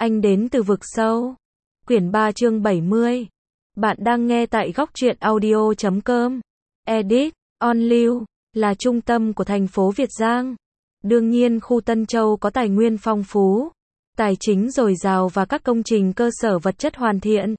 Anh đến từ vực sâu. Quyển 3 chương 70. Bạn đang nghe tại góc truyện audio.com. Edit, On Lưu, là trung tâm của thành phố Việt Giang. Đương nhiên khu Tân Châu có tài nguyên phong phú, tài chính dồi dào và các công trình cơ sở vật chất hoàn thiện.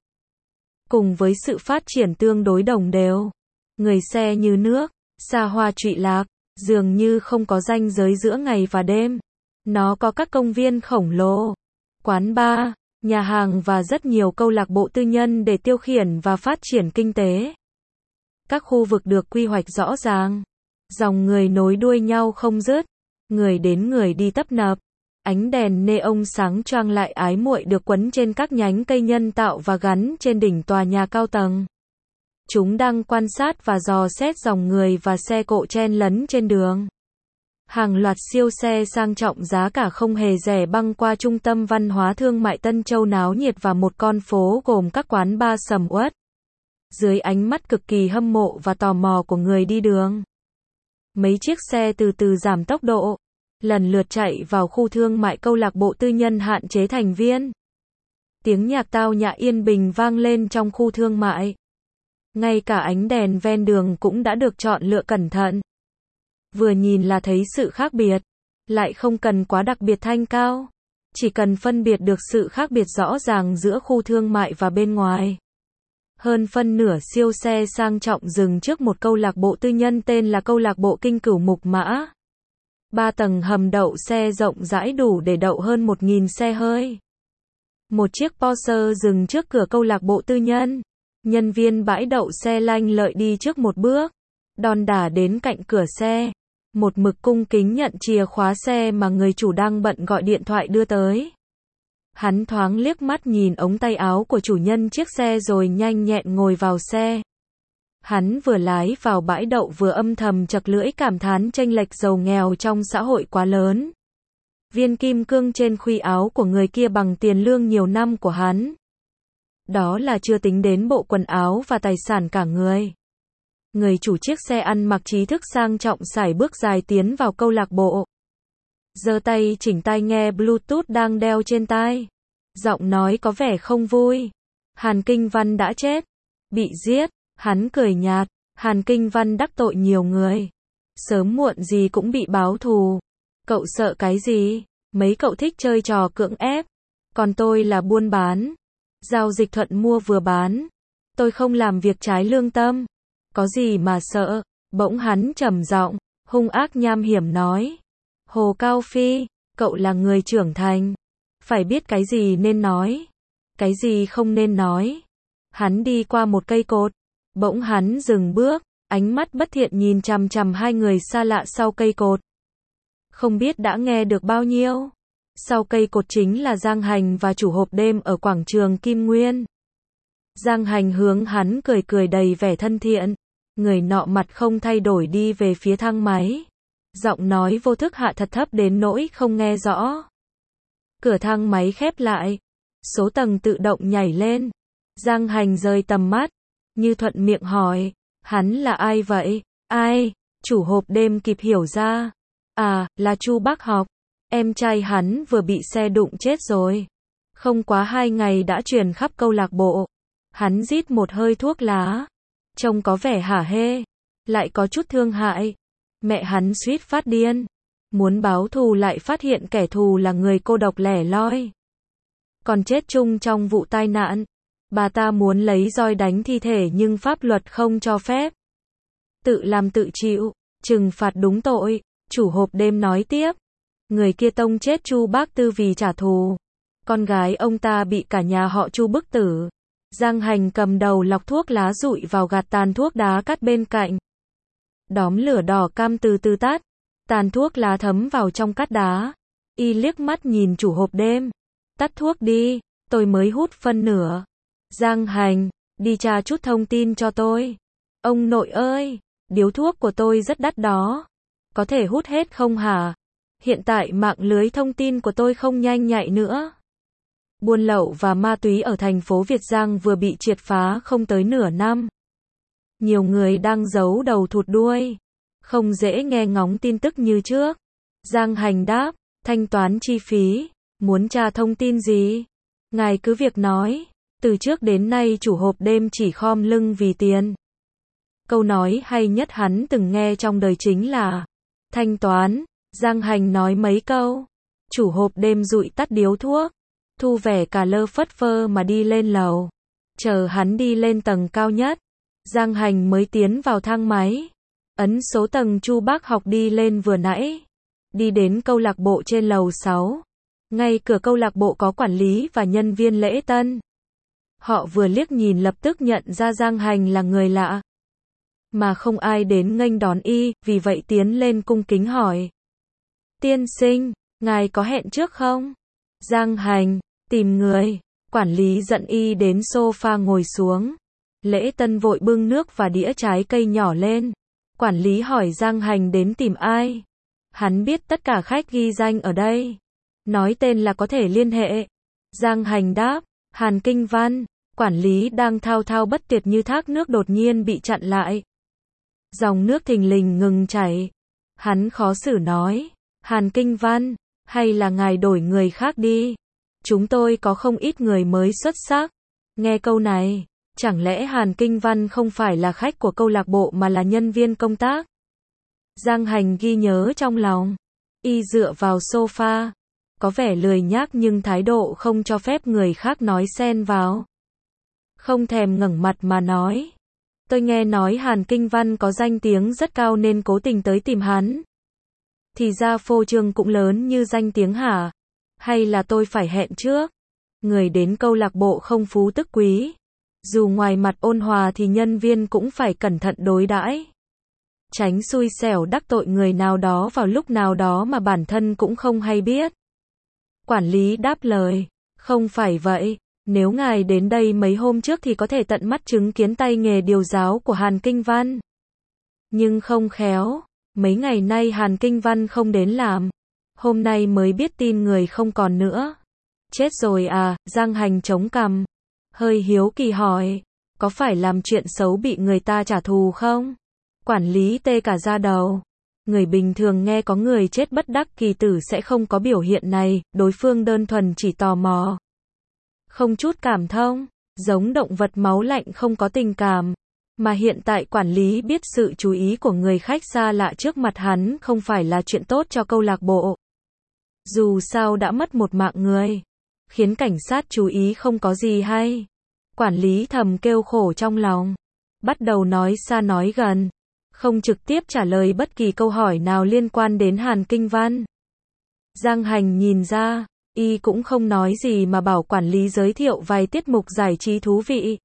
Cùng với sự phát triển tương đối đồng đều, người xe như nước, xa hoa trụy lạc, dường như không có ranh giới giữa ngày và đêm. Nó có các công viên khổng lồ, quán bar, nhà hàng và rất nhiều câu lạc bộ tư nhân để tiêu khiển và phát triển kinh tế. Các khu vực được quy hoạch rõ ràng, dòng người nối đuôi nhau không dứt, người đến người đi tấp nập. Ánh đèn neon sáng choang lại ái muội được quấn trên các nhánh cây nhân tạo và gắn trên đỉnh tòa nhà cao tầng. Chúng đang quan sát và dò xét dòng người và xe cộ chen lấn trên đường. Hàng loạt siêu xe sang trọng giá cả không hề rẻ băng qua trung tâm văn hóa thương mại Tân Châu náo nhiệt và một con phố gồm các quán bar sầm uất. Dưới ánh mắt cực kỳ hâm mộ và tò mò của người đi đường, mấy chiếc xe từ từ giảm tốc độ, lần lượt chạy vào khu thương mại câu lạc bộ tư nhân hạn chế thành viên. Tiếng nhạc tao nhã yên bình vang lên trong khu thương mại. Ngay cả ánh đèn ven đường cũng đã được chọn lựa cẩn thận. Vừa nhìn là thấy sự khác biệt, lại không cần quá đặc biệt thanh cao, chỉ cần phân biệt được sự khác biệt rõ ràng giữa khu thương mại và bên ngoài. Hơn phân nửa siêu xe sang trọng dừng trước một câu lạc bộ tư nhân tên là câu lạc bộ Kinh Cửu Mục Mã. 3 tầng hầm đậu xe rộng rãi đủ để đậu hơn 1.000 xe hơi. Một chiếc Porsche dừng trước cửa câu lạc bộ tư nhân. Nhân viên bãi đậu xe lanh lợi đi trước một bước, đon đả đến cạnh cửa xe, một mực cung kính nhận chìa khóa xe mà người chủ đang bận gọi điện thoại đưa tới. Hắn thoáng liếc mắt nhìn ống tay áo của chủ nhân chiếc xe rồi nhanh nhẹn ngồi vào xe. Hắn vừa lái vào bãi đậu vừa âm thầm chật lưỡi cảm thán chênh lệch giàu nghèo trong xã hội quá lớn. Viên kim cương trên khuy áo của người kia bằng tiền lương nhiều năm của hắn. Đó là chưa tính đến bộ quần áo và tài sản cả người. Người chủ chiếc xe ăn mặc trí thức sang trọng sải bước dài tiến vào câu lạc bộ. Giơ tay chỉnh tai nghe Bluetooth đang đeo trên tai. Giọng nói có vẻ không vui. Hàn Kinh Văn đã chết. Bị giết. Hắn cười nhạt. Hàn Kinh Văn đắc tội nhiều người. Sớm muộn gì cũng bị báo thù. Cậu sợ cái gì? Mấy cậu thích chơi trò cưỡng ép. Còn tôi là buôn bán. Giao dịch thuận mua vừa bán. Tôi không làm việc trái lương tâm. Có gì mà sợ? Bỗng hắn trầm giọng, hung ác nham hiểm nói. Hồ Cao Phi, cậu là người trưởng thành. Phải biết cái gì nên nói. Cái gì không nên nói. Hắn đi qua một cây cột. Bỗng hắn dừng bước. Ánh mắt bất thiện nhìn chằm chằm hai người xa lạ sau cây cột. Không biết đã nghe được bao nhiêu. Sau cây cột chính là Giang Hành và chủ hộp đêm ở quảng trường Kim Nguyên. Giang Hành hướng hắn cười cười đầy vẻ thân thiện. Người nọ mặt không thay đổi đi về phía thang máy. Giọng nói vô thức hạ thật thấp đến nỗi không nghe rõ. Cửa thang máy khép lại. Số tầng tự động nhảy lên. Giang Hành rời tầm mắt. Như thuận miệng hỏi. Hắn là ai vậy? Ai? Chủ hộp đêm kịp hiểu ra. À, là Chu Bác Học. Em trai hắn vừa bị xe đụng chết rồi. Không quá 2 ngày đã truyền khắp câu lạc bộ. Hắn rít một hơi thuốc lá. Trông có vẻ hả hê. Lại có chút thương hại. Mẹ hắn suýt phát điên. Muốn báo thù lại phát hiện kẻ thù là người cô độc lẻ loi. Còn chết chung trong vụ tai nạn. Bà ta muốn lấy roi đánh thi thể nhưng pháp luật không cho phép. Tự làm tự chịu. Trừng phạt đúng tội. Chủ hộp đêm nói tiếp. Người kia tông chết Chu Bác Tư vì trả thù. Con gái ông ta bị cả nhà họ Chu bức tử. Giang Hành cầm đầu lọc thuốc lá rụi vào gạt tàn thuốc đá cắt bên cạnh. Đóm lửa đỏ cam từ từ tắt. Tàn thuốc lá thấm vào trong cát đá. Y liếc mắt nhìn chủ hộp đêm. Tắt thuốc đi, tôi mới hút phân nửa. Giang Hành, đi tra chút thông tin cho tôi. Ông nội ơi, điếu thuốc của tôi rất đắt đó. Có thể hút hết không hả? Hiện tại mạng lưới thông tin của tôi không nhanh nhạy nữa. Buôn lậu và ma túy ở thành phố Việt Giang vừa bị triệt phá không tới nửa năm. Nhiều người đang giấu đầu thụt đuôi. Không dễ nghe ngóng tin tức như trước. Giang Hành đáp, thanh toán chi phí. Muốn tra thông tin gì? Ngài cứ việc nói, từ trước đến nay chủ hộp đêm chỉ khom lưng vì tiền. Câu nói hay nhất hắn từng nghe trong đời chính là thanh toán. Giang Hành nói mấy câu, chủ hộp đêm dụi tắt điếu thuốc, thu vẻ cả lơ phất phơ mà đi lên lầu. Chờ hắn đi lên tầng cao nhất, Giang Hành mới tiến vào thang máy, ấn số tầng Chu Bác Học đi lên vừa nãy, đi đến câu lạc bộ trên lầu 6. Ngay cửa câu lạc bộ có quản lý và nhân viên lễ tân. Họ vừa liếc nhìn lập tức nhận ra Giang Hành là người lạ, mà không ai đến nghênh đón y, vì vậy tiến lên cung kính hỏi. Tiên sinh, ngài có hẹn trước không? Giang Hành, tìm người. Quản lý dẫn y đến sofa ngồi xuống. Lễ tân vội bưng nước và đĩa trái cây nhỏ lên. Quản lý hỏi Giang Hành đến tìm ai. Hắn biết tất cả khách ghi danh ở đây. Nói tên là có thể liên hệ. Giang Hành đáp, Hàn Kinh Văn. Quản lý đang thao thao bất tuyệt như thác nước đột nhiên bị chặn lại. Dòng nước thình lình ngừng chảy. Hắn khó xử nói, Hàn Kinh Văn, hay là ngài đổi người khác đi. Chúng tôi có không ít người mới xuất sắc. Nghe câu này, chẳng lẽ Hàn Kinh Văn không phải là khách của câu lạc bộ mà là nhân viên công tác? Giang Hành ghi nhớ trong lòng. Y dựa vào sofa, có vẻ lười nhác nhưng thái độ không cho phép người khác nói xen vào. Không thèm ngẩng mặt mà nói. Tôi nghe nói Hàn Kinh Văn có danh tiếng rất cao nên cố tình tới tìm hắn. Thì ra phô trương cũng lớn như danh tiếng hả? Hay là tôi phải hẹn trước? Người đến câu lạc bộ không phú tức quý. Dù ngoài mặt ôn hòa thì nhân viên cũng phải cẩn thận đối đãi. Tránh xui xẻo đắc tội người nào đó vào lúc nào đó mà bản thân cũng không hay biết. Quản lý đáp lời, không phải vậy. Nếu ngài đến đây mấy hôm trước thì có thể tận mắt chứng kiến tay nghề điều giáo của Hàn Kinh Văn. Nhưng không khéo, mấy ngày nay Hàn Kinh Văn không đến làm. Hôm nay mới biết tin người không còn nữa. Chết rồi à? Giang Hành chống cằm, hơi hiếu kỳ hỏi, có phải làm chuyện xấu bị người ta trả thù không? Quản lý tê cả da đầu. Người bình thường nghe có người chết bất đắc kỳ tử sẽ không có biểu hiện này, đối phương đơn thuần chỉ tò mò. Không chút cảm thông, giống động vật máu lạnh không có tình cảm. Mà hiện tại quản lý biết sự chú ý của người khách xa lạ trước mặt hắn không phải là chuyện tốt cho câu lạc bộ. Dù sao đã mất một mạng người, khiến cảnh sát chú ý không có gì hay. Quản lý thầm kêu khổ trong lòng, bắt đầu nói xa nói gần, không trực tiếp trả lời bất kỳ câu hỏi nào liên quan đến Hàn Kinh Văn. Giang Hành nhìn ra, y cũng không nói gì mà bảo quản lý giới thiệu vài tiết mục giải trí thú vị.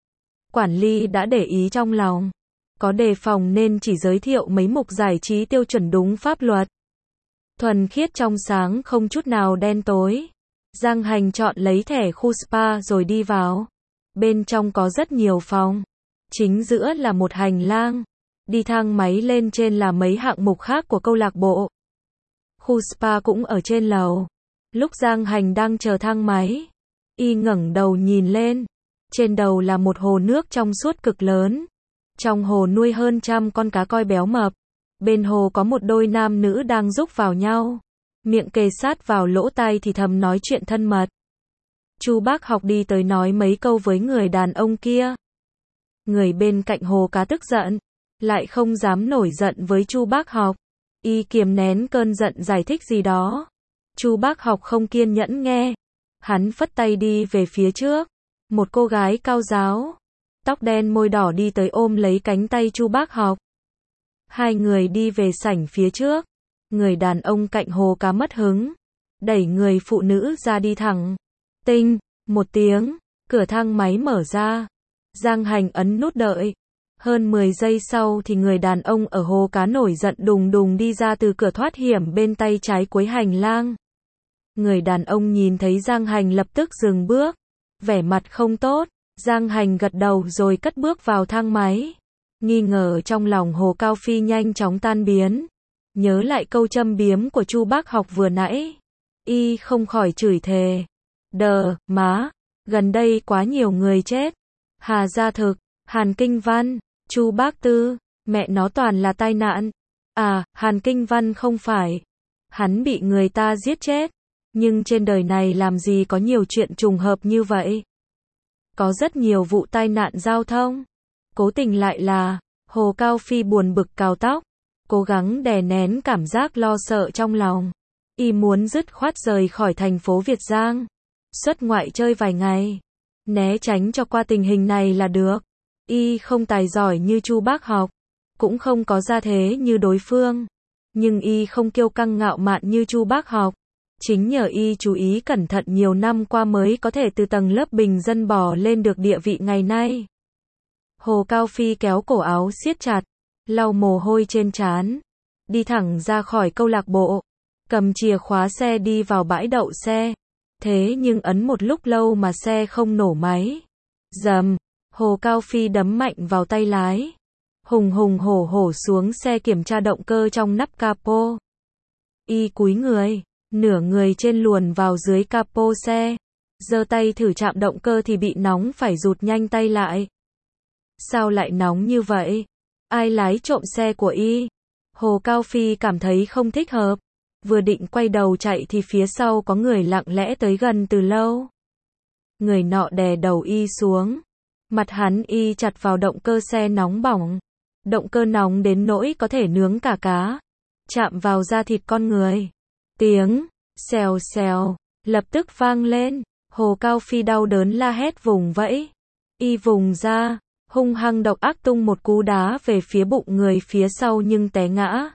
Quản lý đã để ý trong lòng, có đề phòng nên chỉ giới thiệu mấy mục giải trí tiêu chuẩn đúng pháp luật. Thuần khiết trong sáng không chút nào đen tối. Giang Hành chọn lấy thẻ khu spa rồi đi vào. Bên trong có rất nhiều phòng. Chính giữa là một hành lang. Đi thang máy lên trên là mấy hạng mục khác của câu lạc bộ. Khu spa cũng ở trên lầu. Lúc Giang Hành đang chờ thang máy, y ngẩng đầu nhìn lên. Trên đầu là một hồ nước trong suốt cực lớn. Trong hồ nuôi hơn 100 con cá koi béo mập. Bên hồ có một đôi nam nữ đang rúc vào nhau. Miệng kề sát vào lỗ tai thì thầm nói chuyện thân mật. Chu Bác Học đi tới nói mấy câu với người đàn ông kia. Người bên cạnh hồ cá tức giận, lại không dám nổi giận với Chu Bác Học. Y kiềm nén cơn giận giải thích gì đó. Chu Bác Học không kiên nhẫn nghe. Hắn phất tay đi về phía trước. Một cô gái cao ráo, tóc đen môi đỏ đi tới ôm lấy cánh tay Chu Bác Học. Hai người đi về sảnh phía trước. Người đàn ông cạnh hồ cá mất hứng, đẩy người phụ nữ ra đi thẳng. Tinh, một tiếng, cửa thang máy mở ra. Giang Hành ấn nút đợi. Hơn 10 giây sau thì người đàn ông ở hồ cá nổi giận đùng đùng đi ra từ cửa thoát hiểm bên tay trái cuối hành lang. Người đàn ông nhìn thấy Giang Hành lập tức dừng bước, vẻ mặt không tốt. Giang Hành gật đầu rồi cất bước vào thang máy. Nghi ngờ trong lòng Hồ Cao Phi nhanh chóng tan biến. Nhớ lại câu châm biếm của Chu Bác Học vừa nãy, y không khỏi chửi thề. Đờ, má, gần đây quá nhiều người chết. Hà Gia Thực, Hàn Kinh Văn, Chu Bác Tư, mẹ nó toàn là tai nạn. À, Hàn Kinh Văn không phải. Hắn bị người ta giết chết. Nhưng trên đời này làm gì có nhiều chuyện trùng hợp như vậy. Có rất nhiều vụ tai nạn giao thông. Cố tình lại là, Hồ Cao Phi buồn bực cào tóc. Cố gắng đè nén cảm giác lo sợ trong lòng. Y muốn dứt khoát rời khỏi thành phố Việt Giang. Xuất ngoại chơi vài ngày. Né tránh cho qua tình hình này là được. Y không tài giỏi như Chu Bác Học. Cũng không có gia thế như đối phương. Nhưng Y không kiêu căng ngạo mạn như Chu Bác Học. Chính nhờ Y chú ý cẩn thận nhiều năm qua mới có thể từ tầng lớp bình dân bò lên được địa vị ngày nay. Hồ Cao Phi kéo cổ áo siết chặt, lau mồ hôi trên trán, đi thẳng ra khỏi câu lạc bộ, cầm chìa khóa xe đi vào bãi đậu xe. Thế nhưng ấn một lúc lâu mà xe không nổ máy. Rầm, Hồ Cao Phi đấm mạnh vào tay lái. Hùng hùng hổ hổ xuống xe kiểm tra động cơ trong nắp capo. Y cúi người, nửa người trên luồn vào dưới capo xe. Giơ tay thử chạm động cơ thì bị nóng phải rụt nhanh tay lại. Sao lại nóng như vậy? Ai lái trộm xe của Y? Hồ Cao Phi cảm thấy không thích hợp. Vừa định quay đầu chạy thì phía sau có người lặng lẽ tới gần từ lâu. Người nọ đè đầu Y xuống. Mặt hắn Y chặt vào động cơ xe nóng bỏng. Động cơ nóng đến nỗi có thể nướng cả cá. Chạm vào da thịt con người. Tiếng xèo xèo lập tức vang lên. Hồ Cao Phi đau đớn la hét vùng vẫy. Y vùng ra, hung hăng độc ác tung một cú đá về phía bụng người phía sau nhưng té ngã.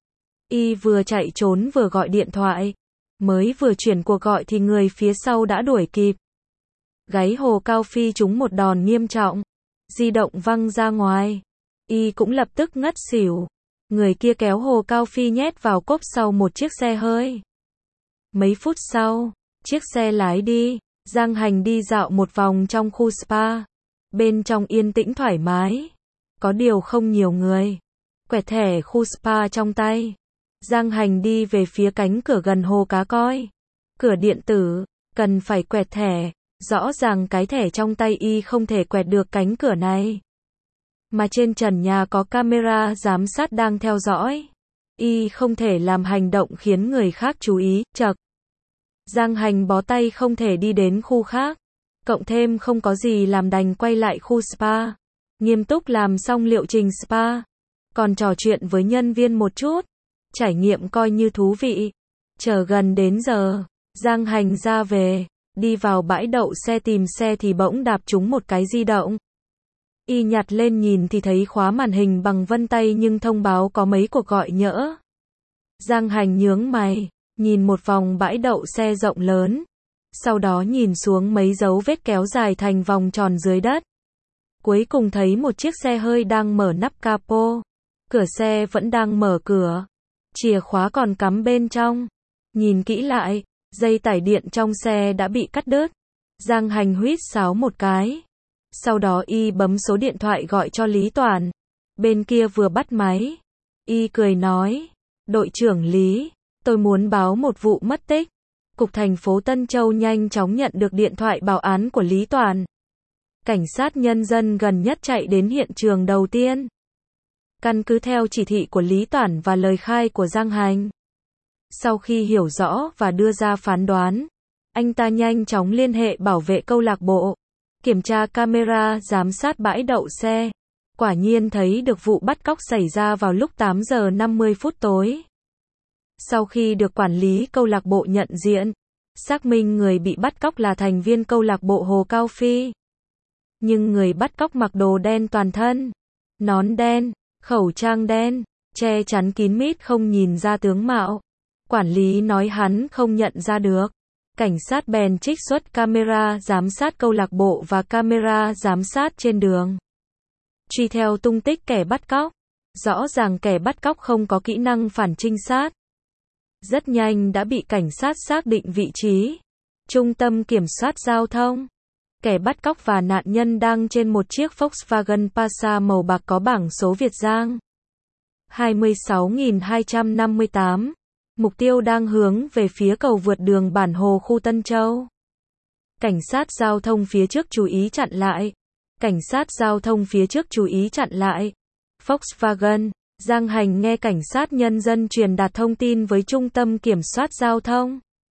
Y vừa chạy trốn vừa gọi điện thoại. Mới vừa chuyển cuộc gọi thì người phía sau đã đuổi kịp. Gáy Hồ Cao Phi trúng một đòn nghiêm trọng. Di động văng ra ngoài. Y cũng lập tức ngất xỉu. Người kia kéo Hồ Cao Phi nhét vào cốp sau một chiếc xe hơi. Mấy phút sau, chiếc xe lái đi. Giang Hành đi dạo một vòng trong khu spa. Bên trong yên tĩnh thoải mái. Có điều không nhiều người. Quẹt thẻ khu spa trong tay. Giang Hành đi về phía cánh cửa gần hồ cá coi. Cửa điện tử, cần phải quẹt thẻ. Rõ ràng cái thẻ trong tay Y không thể quẹt được cánh cửa này. Mà trên trần nhà có camera giám sát đang theo dõi. Y không thể làm hành động khiến người khác chú ý, chậc. Giang Hành bó tay không thể đi đến khu khác. Cộng thêm không có gì làm đành quay lại khu spa. Nghiêm túc làm xong liệu trình spa. Còn trò chuyện với nhân viên một chút. Trải nghiệm coi như thú vị. Chờ gần đến giờ, Giang Hành ra về. Đi vào bãi đậu xe tìm xe thì bỗng đạp trúng một cái di động. Y nhặt lên nhìn thì thấy khóa màn hình bằng vân tay nhưng thông báo có mấy cuộc gọi nhỡ. Giang Hành nhướng mày, nhìn một vòng bãi đậu xe rộng lớn. Sau đó nhìn xuống mấy dấu vết kéo dài thành vòng tròn dưới đất. Cuối cùng thấy một chiếc xe hơi đang mở nắp capo. Cửa xe vẫn đang mở cửa. Chìa khóa còn cắm bên trong. Nhìn kỹ lại, dây tải điện trong xe đã bị cắt đứt. Giang Hành huýt sáo một cái. Sau đó Y bấm số điện thoại gọi cho Lý Toàn. Bên kia vừa bắt máy. Y cười nói, đội trưởng Lý, tôi muốn báo một vụ mất tích. Cục thành phố Tân Châu nhanh chóng nhận được điện thoại báo án của Lý Toàn. Cảnh sát nhân dân gần nhất chạy đến hiện trường đầu tiên. Căn cứ theo chỉ thị của Lý Toàn và lời khai của Giang Hành. Sau khi hiểu rõ và đưa ra phán đoán, anh ta nhanh chóng liên hệ bảo vệ câu lạc bộ. Kiểm tra camera giám sát bãi đậu xe. Quả nhiên thấy được vụ bắt cóc xảy ra vào lúc 8 giờ 50 phút tối. Sau khi được quản lý câu lạc bộ nhận diện, xác minh người bị bắt cóc là thành viên câu lạc bộ Hồ Cao Phi. Nhưng người bắt cóc mặc đồ đen toàn thân, nón đen, khẩu trang đen, che chắn kín mít không nhìn ra tướng mạo. Quản lý nói hắn không nhận ra được. Cảnh sát bèn trích xuất camera giám sát câu lạc bộ và camera giám sát trên đường. Truy theo tung tích kẻ bắt cóc. Rõ ràng kẻ bắt cóc không có kỹ năng phản trinh sát. Rất nhanh đã bị cảnh sát xác định vị trí. Trung tâm kiểm soát giao thông. Kẻ bắt cóc và nạn nhân đang trên một chiếc Volkswagen Passat màu bạc có bảng số Việt Giang 26.258. Mục tiêu đang hướng về phía cầu vượt đường Bản Hồ khu Tân Châu. Cảnh sát giao thông phía trước chú ý chặn lại. Cảnh sát giao thông phía trước chú ý chặn lại. Volkswagen, Giang Hành nghe cảnh sát nhân dân truyền đạt thông tin với trung tâm kiểm soát giao thông.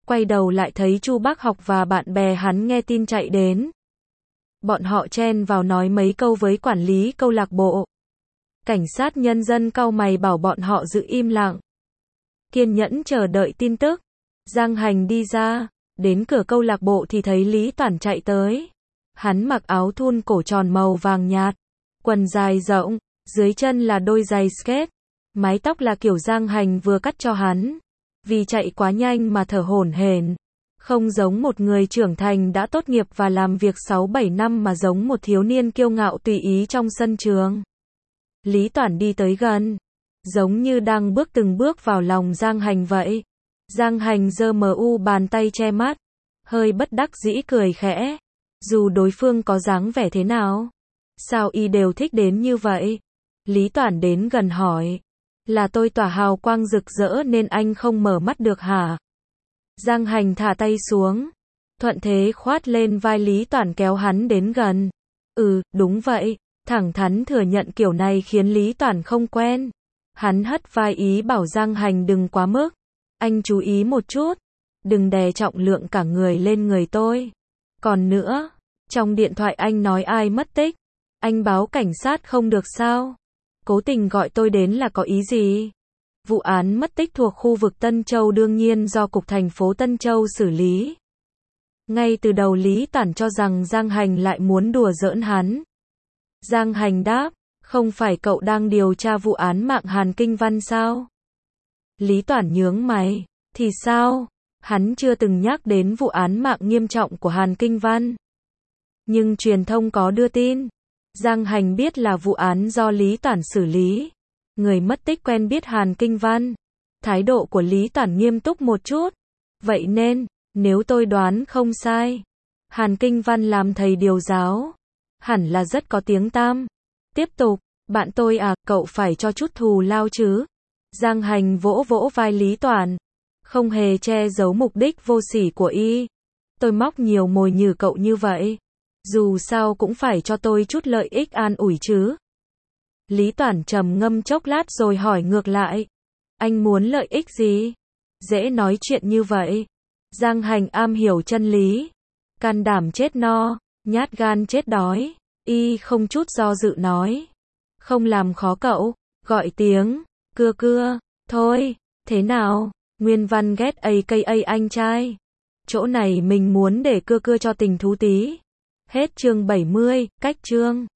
Quay đầu lại thấy Chu Bác Học và bạn bè hắn nghe tin chạy đến. Bọn họ chen vào nói mấy câu với quản lý câu lạc bộ. Cảnh sát nhân dân cau mày bảo bọn họ giữ im lặng. Kiên nhẫn chờ đợi tin tức. Giang Hành đi ra, đến cửa câu lạc bộ thì thấy Lý Toản chạy tới. Hắn mặc áo thun cổ tròn màu vàng nhạt, quần dài rộng, dưới chân là đôi giày skate. Mái tóc là kiểu Giang Hành vừa cắt cho hắn. Vì chạy quá nhanh mà thở hổn hển, không giống một người trưởng thành đã tốt nghiệp và làm việc 6-7 năm mà giống một thiếu niên kiêu ngạo tùy ý trong sân trường. Lý Toản đi tới gần, giống như đang bước từng bước vào lòng Giang Hành vậy. Giang Hành giơ bàn tay che mắt, hơi bất đắc dĩ cười khẽ. Dù đối phương có dáng vẻ thế nào, sao y đều thích đến như vậy? Lý Toản đến gần hỏi, là tôi tỏa hào quang rực rỡ nên anh không mở mắt được hả? Giang Hành thả tay xuống, thuận thế khoát lên vai Lý Toản kéo hắn đến gần. Đúng vậy, thẳng thắn thừa nhận kiểu này khiến Lý Toản không quen. Hắn hất vai ý bảo Giang Hành đừng quá mức. Anh chú ý một chút, đừng đè trọng lượng cả người lên người tôi. Còn nữa, trong điện thoại anh nói ai mất tích, anh báo cảnh sát không được sao? Cố tình gọi tôi đến là có ý gì? Vụ án mất tích thuộc khu vực Tân Châu đương nhiên do Cục thành phố Tân Châu xử lý. Ngay từ đầu Lý Toản cho rằng Giang Hành lại muốn đùa giỡn hắn. Giang Hành đáp, không phải cậu đang điều tra vụ án mạng Hàn Kinh Văn sao? Lý Toản nhướng mày, thì sao? Hắn chưa từng nhắc đến vụ án mạng nghiêm trọng của Hàn Kinh Văn. Nhưng truyền thông có đưa tin. Giang Hành biết là vụ án do Lý Toản xử lý. Người mất tích quen biết Hàn Kinh Văn. Thái độ của Lý Toản nghiêm túc một chút. Vậy nên, nếu tôi đoán không sai, Hàn Kinh Văn làm thầy điều giáo, hẳn là rất có tiếng tăm. Tiếp tục, bạn tôi à, cậu phải cho chút thù lao chứ. Giang Hành vỗ vỗ vai Lý Toản, không hề che giấu mục đích vô sỉ của y. Tôi móc nhiều mồi như cậu như vậy, dù sao cũng phải cho tôi chút lợi ích an ủi chứ. Lý Toản trầm ngâm chốc lát rồi hỏi ngược lại, anh muốn lợi ích gì? Dễ nói chuyện như vậy. Giang Hành am hiểu chân lý, can đảm chết no, nhát gan chết đói. Y không chút do dự nói, không làm khó cậu, gọi tiếng cưa cưa, thôi, thế nào? Nguyên văn ghét AKA anh trai. Chỗ này mình muốn để cưa cưa cho tình thú tí. Hết chương 70, cách chương.